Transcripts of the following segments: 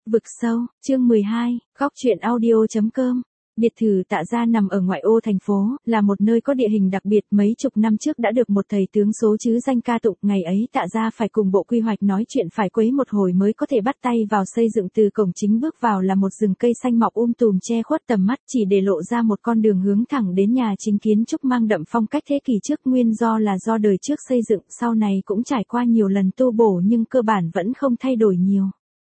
Vực sâu, chương 12, góc truyện audio.com. Biệt thự Tạ Gia nằm ở ngoại ô thành phố, là một nơi có địa hình đặc biệt. Mấy chục năm trước đã được một thầy tướng số chứ danh ca tụng. Ngày ấy Tạ Gia phải cùng bộ quy hoạch nói chuyện phải quấy một hồi mới có thể bắt tay vào xây dựng. Từ cổng chính bước vào là một rừng cây xanh mọc tùm che khuất tầm mắt, chỉ để lộ ra một con đường hướng thẳng đến nhà chính, kiến trúc mang đậm phong cách thế kỷ trước. Nguyên do đời trước xây dựng, sau này cũng trải qua nhiều lần tu bổ nhưng cơ bản vẫn không thay đổi nhiều.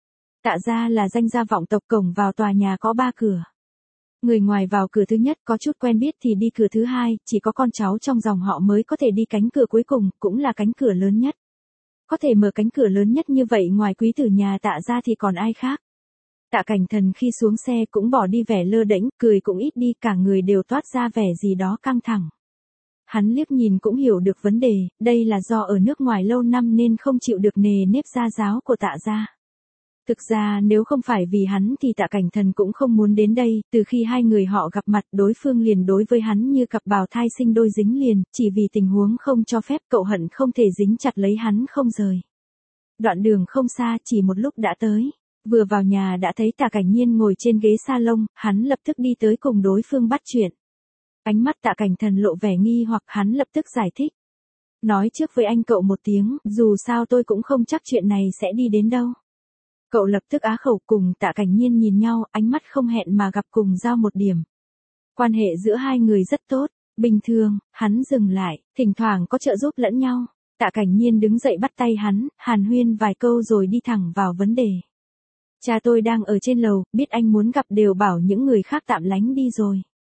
Tạ Gia là danh gia vọng tộc. Cổng vào tòa nhà có 3 cửa. Người ngoài vào cửa thứ nhất có chút quen biết thì đi cửa thứ hai, chỉ có con cháu trong dòng họ mới có thể đi cánh cửa cuối cùng, cũng là cánh cửa lớn nhất. Có thể mở cánh cửa lớn nhất như vậy ngoài quý tử nhà Tạ Gia thì còn ai khác. Tạ Cảnh Thần khi xuống xe cũng bỏ đi vẻ lơ đễnh, cười cũng ít đi, cả người đều toát ra vẻ gì đó căng thẳng. Hắn liếc nhìn cũng hiểu được vấn đề, đây là do ở nước ngoài lâu năm nên không chịu được nề nếp gia giáo của Tạ Gia. Thực ra nếu không phải vì hắn thì Tạ Cảnh Thần cũng không muốn đến đây. Từ khi hai người họ gặp mặt, đối phương liền đối với hắn như cặp bào thai sinh đôi dính liền, chỉ vì tình huống không cho phép, cậu hận không thể dính chặt lấy hắn không rời. Đoạn đường không xa, chỉ một lúc đã tới. Vừa vào nhà đã thấy Tạ Cảnh Nhiên ngồi trên ghế salon, hắn lập tức đi tới cùng đối phương bắt chuyện. Ánh mắt Tạ Cảnh Thần lộ vẻ nghi hoặc, hắn lập tức giải thích. Nói trước với anh cậu một tiếng, dù sao tôi cũng không chắc chuyện này sẽ đi đến đâu. Cậu lập tức á khẩu. Cùng Tạ Cảnh Nhiên nhìn nhau, ánh mắt không hẹn mà gặp cùng giao một điểm. Quan hệ giữa hai người rất tốt, bình thường. Hắn dừng lại, thỉnh thoảng có trợ giúp lẫn nhau. Tạ Cảnh Nhiên đứng dậy bắt tay hắn, hàn huyên vài câu rồi đi thẳng vào vấn đề. Cha tôi đang ở trên lầu, biết anh muốn gặp đều bảo những người khác tạm lánh đi rồi.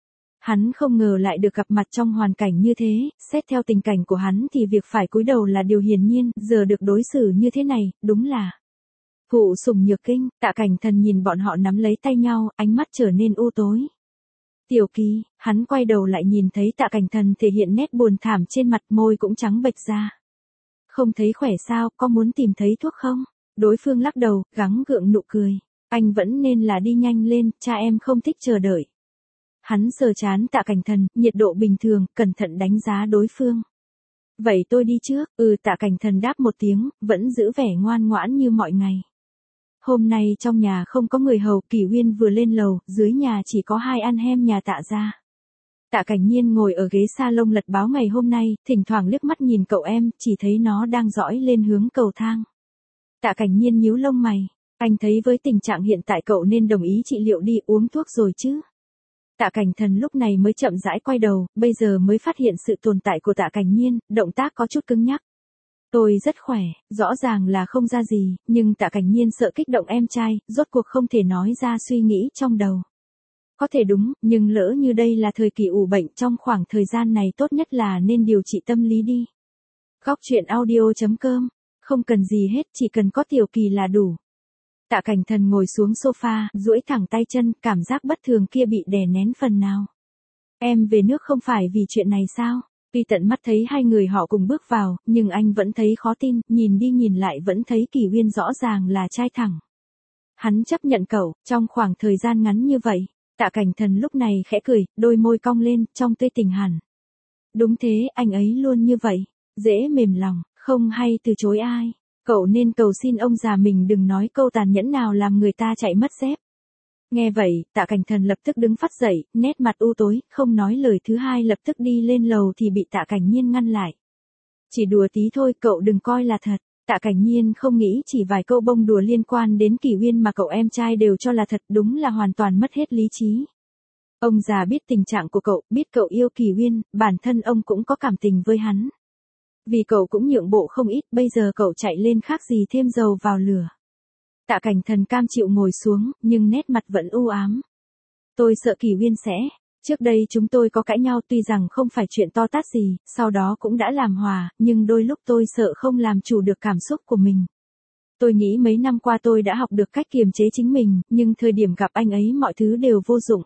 Hắn không ngờ lại được gặp mặt trong hoàn cảnh như thế, xét theo tình cảnh của hắn thì việc phải cúi đầu là điều hiển nhiên, giờ được đối xử như thế này, đúng là phụ sủng nhược kinh. Tạ Cảnh Thần nhìn bọn họ nắm lấy tay nhau, ánh mắt trở nên u tối. Tiểu Kỳ, hắn quay đầu lại nhìn thấy Tạ Cảnh Thần thể hiện nét buồn thảm trên mặt, môi cũng trắng bệch ra. Không thấy khỏe sao, có muốn tìm thấy thuốc không? Đối phương lắc đầu, gắng gượng nụ cười. Anh vẫn nên là đi nhanh lên, cha em không thích chờ đợi. Hắn sờ trán Tạ Cảnh Thần, nhiệt độ bình thường, cẩn thận đánh giá đối phương. Vậy tôi đi trước. Tạ Cảnh Thần đáp một tiếng, vẫn giữ vẻ ngoan ngoãn như mọi ngày. Hôm nay trong nhà không có người hầu, Kỷ Uyên vừa lên lầu, dưới nhà chỉ có hai ăn hem nhà Tạ Gia. Tạ Cảnh Nhiên ngồi ở ghế salon lật báo ngày hôm nay, thỉnh thoảng liếc mắt nhìn cậu em, chỉ thấy nó đang dõi lên hướng cầu thang. Tạ Cảnh Nhiên nhíu lông mày, anh thấy với tình trạng hiện tại cậu nên đồng ý trị liệu đi, uống thuốc rồi chứ. Tạ Cảnh Thần lúc này mới chậm rãi quay đầu, bây giờ mới phát hiện sự tồn tại của Tạ Cảnh Nhiên, động tác có chút cứng nhắc. Tôi rất khỏe, rõ ràng là không ra gì, nhưng Tạ Cảnh Nhiên sợ kích động em trai, rốt cuộc không thể nói ra suy nghĩ trong đầu. Có thể đúng, nhưng lỡ như đây là thời kỳ ủ bệnh, trong khoảng thời gian này tốt nhất là nên điều trị tâm lý đi. Góc truyện audio.com, không cần gì hết, chỉ cần có Tiểu Kỳ là đủ. Tạ Cảnh Thần ngồi xuống sofa, duỗi thẳng tay chân, cảm giác bất thường kia bị đè nén phần nào. Em về nước không phải vì chuyện này sao? Tuy tận mắt thấy hai người họ cùng bước vào, nhưng anh vẫn thấy khó tin, nhìn đi nhìn lại vẫn thấy Kỷ Uyên rõ ràng là trai thẳng. Hắn chấp nhận cậu, trong khoảng thời gian ngắn như vậy. Tạ Cảnh Thần lúc này khẽ cười, đôi môi cong lên, trong tươi tỉnh hẳn. Đúng thế, anh ấy luôn như vậy, dễ mềm lòng, không hay từ chối ai. Cậu nên cầu xin ông già mình đừng nói câu tàn nhẫn nào làm người ta chạy mất dép. Nghe vậy, Tạ Cảnh Thần lập tức đứng phắt dậy, nét mặt u tối, không nói lời thứ hai, lập tức đi lên lầu thì bị Tạ Cảnh Nhiên ngăn lại. Chỉ đùa tí thôi, cậu đừng coi là thật. Tạ Cảnh Nhiên không nghĩ chỉ vài câu bông đùa liên quan đến Kỷ Uyên mà cậu em trai đều cho là thật, đúng là hoàn toàn mất hết lý trí. Ông già biết tình trạng của cậu, biết cậu yêu Kỷ Uyên, bản thân ông cũng có cảm tình với hắn. Vì cậu cũng nhượng bộ không ít, bây giờ cậu chạy lên khác gì thêm dầu vào lửa. Tạ Cảnh Thần cam chịu ngồi xuống, nhưng nét mặt vẫn u ám. Tôi sợ Kỷ Uyên sẽ. Trước đây chúng tôi có cãi nhau, tuy rằng không phải chuyện to tát gì, sau đó cũng đã làm hòa, nhưng đôi lúc tôi sợ không làm chủ được cảm xúc của mình. Tôi nghĩ mấy năm qua tôi đã học được cách kiềm chế chính mình, nhưng thời điểm gặp anh ấy mọi thứ đều vô dụng.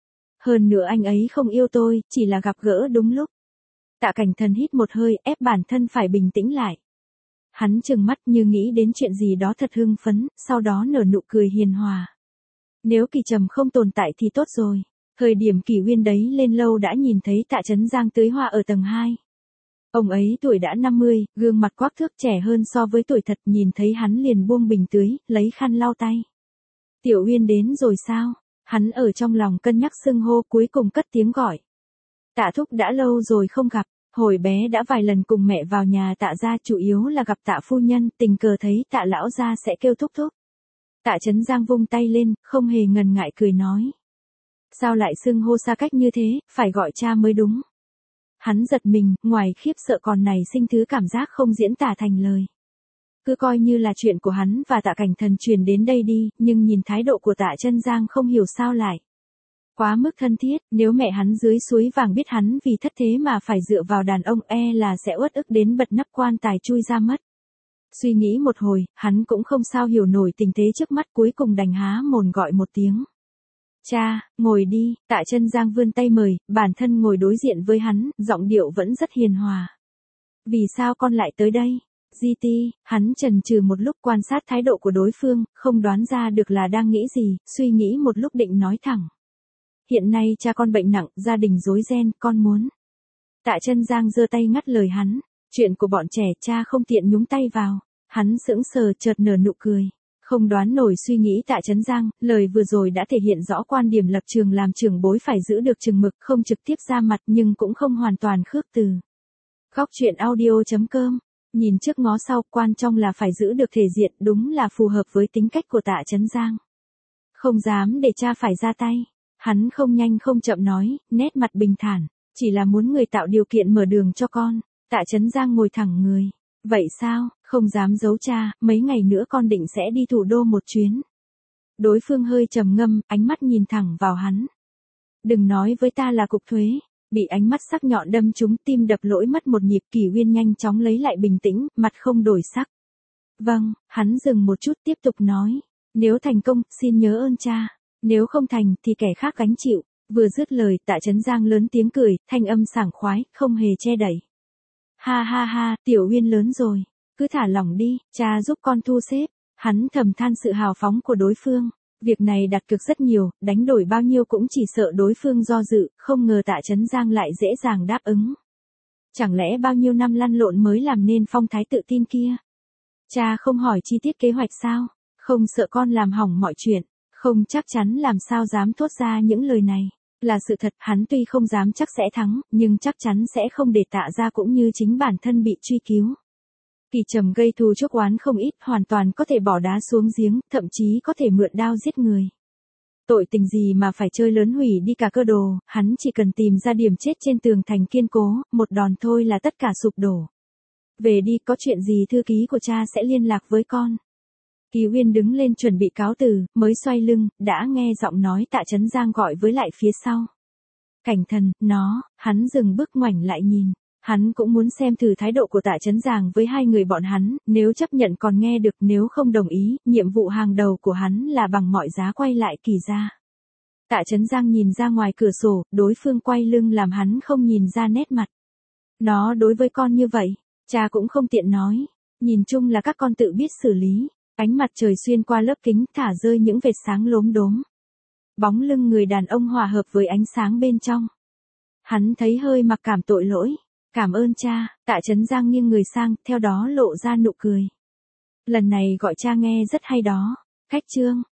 Hơn nữa anh ấy không yêu tôi, chỉ là gặp gỡ đúng lúc. Tạ Cảnh Thần hít một hơi, ép bản thân phải bình tĩnh lại. Hắn trừng mắt như nghĩ đến chuyện gì đó thật hưng phấn, sau đó nở nụ cười hiền hòa. Nếu Kỳ Trầm không tồn tại thì tốt rồi. Thời điểm Kỷ Uyên đấy lên lâu đã nhìn thấy Tạ Trấn Giang tưới hoa ở tầng 2. Ông ấy tuổi đã 50, gương mặt quắc thước, trẻ hơn so với tuổi thật, nhìn thấy hắn liền buông bình tưới, lấy khăn lau tay. Tiểu Uyên đến rồi sao? Hắn ở trong lòng cân nhắc xưng hô, cuối cùng cất tiếng gọi. Tạ thúc đã lâu rồi không gặp, hồi bé đã vài lần cùng mẹ vào nhà Tạ gia, chủ yếu là gặp Tạ phu nhân, tình cờ thấy Tạ lão gia sẽ kêu thúc thúc. Tạ Chấn Giang vung tay lên, không hề ngần ngại cười nói. Sao lại xưng hô xa cách như thế, phải gọi cha mới đúng. Hắn giật mình, ngoài khiếp sợ còn nảy sinh thứ cảm giác không diễn tả thành lời. Cứ coi như là chuyện của hắn và Tạ Cảnh Thần truyền đến đây đi, nhưng nhìn thái độ của Tạ Chân Giang không hiểu sao lại quá mức thân thiết, nếu mẹ hắn dưới suối vàng biết hắn vì thất thế mà phải dựa vào đàn ông là sẽ uất ức đến bật nắp quan tài chui ra mất. Suy nghĩ một hồi, hắn cũng không sao hiểu nổi tình thế trước mắt, cuối cùng đành há mồm gọi một tiếng. Cha, ngồi đi. Tạ Chân Giang vươn tay mời, bản thân ngồi đối diện với hắn, giọng điệu vẫn rất hiền hòa. Vì sao con lại tới đây? GT, hắn chần chừ một lúc quan sát thái độ của đối phương, không đoán ra được là đang nghĩ gì, suy nghĩ một lúc định nói thẳng. Hiện nay cha con bệnh nặng, gia đình rối ren, con muốn. Tạ Chân Giang giơ tay ngắt lời hắn. Chuyện của bọn trẻ cha không tiện nhúng tay vào. Hắn sững sờ chợt nở nụ cười. Không đoán nổi suy nghĩ Tạ Chấn Giang, lời vừa rồi đã thể hiện rõ quan điểm lập trường làm trưởng bối phải giữ được chừng mực, không trực tiếp ra mặt nhưng cũng không hoàn toàn khước từ. Góc truyện audio.com. Nhìn trước ngó sau, quan trọng là phải giữ được thể diện, đúng là phù hợp với tính cách của Tạ Chấn Giang. Không dám để cha phải ra tay. Hắn không nhanh không chậm nói, nét mặt bình thản, chỉ là muốn người tạo điều kiện mở đường cho con. Tạ Chấn Giang ngồi thẳng người. Vậy sao, không dám giấu cha, mấy ngày nữa con định sẽ đi thủ đô một chuyến. Đối phương hơi trầm ngâm, ánh mắt nhìn thẳng vào hắn. Đừng nói với ta là cục thuế. Bị ánh mắt sắc nhọn đâm trúng, tim đập lỗi mất một nhịp. Kỷ Uyên nhanh chóng lấy lại bình tĩnh, mặt không đổi sắc. Vâng, hắn dừng một chút tiếp tục nói. Nếu thành công, xin nhớ ơn cha. Nếu không thành, thì kẻ khác gánh chịu. Vừa dứt lời, Tạ Chấn Giang lớn tiếng cười, thanh âm sảng khoái, không hề che đậy. Ha ha ha, Tiểu Uyên lớn rồi. Cứ thả lỏng đi, cha giúp con thu xếp. Hắn thầm than sự hào phóng của đối phương. Việc này đặt cược rất nhiều, đánh đổi bao nhiêu cũng chỉ sợ đối phương do dự, không ngờ Tạ Chấn Giang lại dễ dàng đáp ứng. Chẳng lẽ bao nhiêu năm lăn lộn mới làm nên phong thái tự tin kia? Cha không hỏi chi tiết kế hoạch sao? Không sợ con làm hỏng mọi chuyện? Không chắc chắn làm sao dám thốt ra những lời này. Là sự thật, hắn tuy không dám chắc sẽ thắng, nhưng chắc chắn sẽ không để Tạ gia cũng như chính bản thân bị truy cứu. Kỳ Trầm gây thù chuốc oán không ít, hoàn toàn có thể bỏ đá xuống giếng, thậm chí có thể mượn đao giết người. Tội tình gì mà phải chơi lớn hủy đi cả cơ đồ, hắn chỉ cần tìm ra điểm chết trên tường thành kiên cố, một đòn thôi là tất cả sụp đổ. Về đi, có chuyện gì thư ký của cha sẽ liên lạc với con. Kỳ Uyên đứng lên chuẩn bị cáo từ, mới xoay lưng, đã nghe giọng nói Tạ Chấn Giang gọi với lại phía sau. Cảnh Thần, hắn dừng bước ngoảnh lại nhìn. Hắn cũng muốn xem thử thái độ của Tạ Chấn Giang với hai người bọn hắn, nếu chấp nhận còn nghe được, nếu không đồng ý, nhiệm vụ hàng đầu của hắn là bằng mọi giá quay lại Kỳ gia. Tạ Chấn Giang nhìn ra ngoài cửa sổ, đối phương quay lưng làm hắn không nhìn ra nét mặt. Nó đối với con như vậy, cha cũng không tiện nói. Nhìn chung là các con tự biết xử lý. Ánh mặt trời xuyên qua lớp kính thả rơi những vệt sáng lốm đốm. Bóng lưng người đàn ông hòa hợp với ánh sáng bên trong. Hắn thấy hơi mặc cảm tội lỗi. Cảm ơn cha. Tạ Chấn Giang nghiêng người sang, theo đó lộ ra nụ cười. Lần này gọi cha nghe rất hay đó. Khách trương,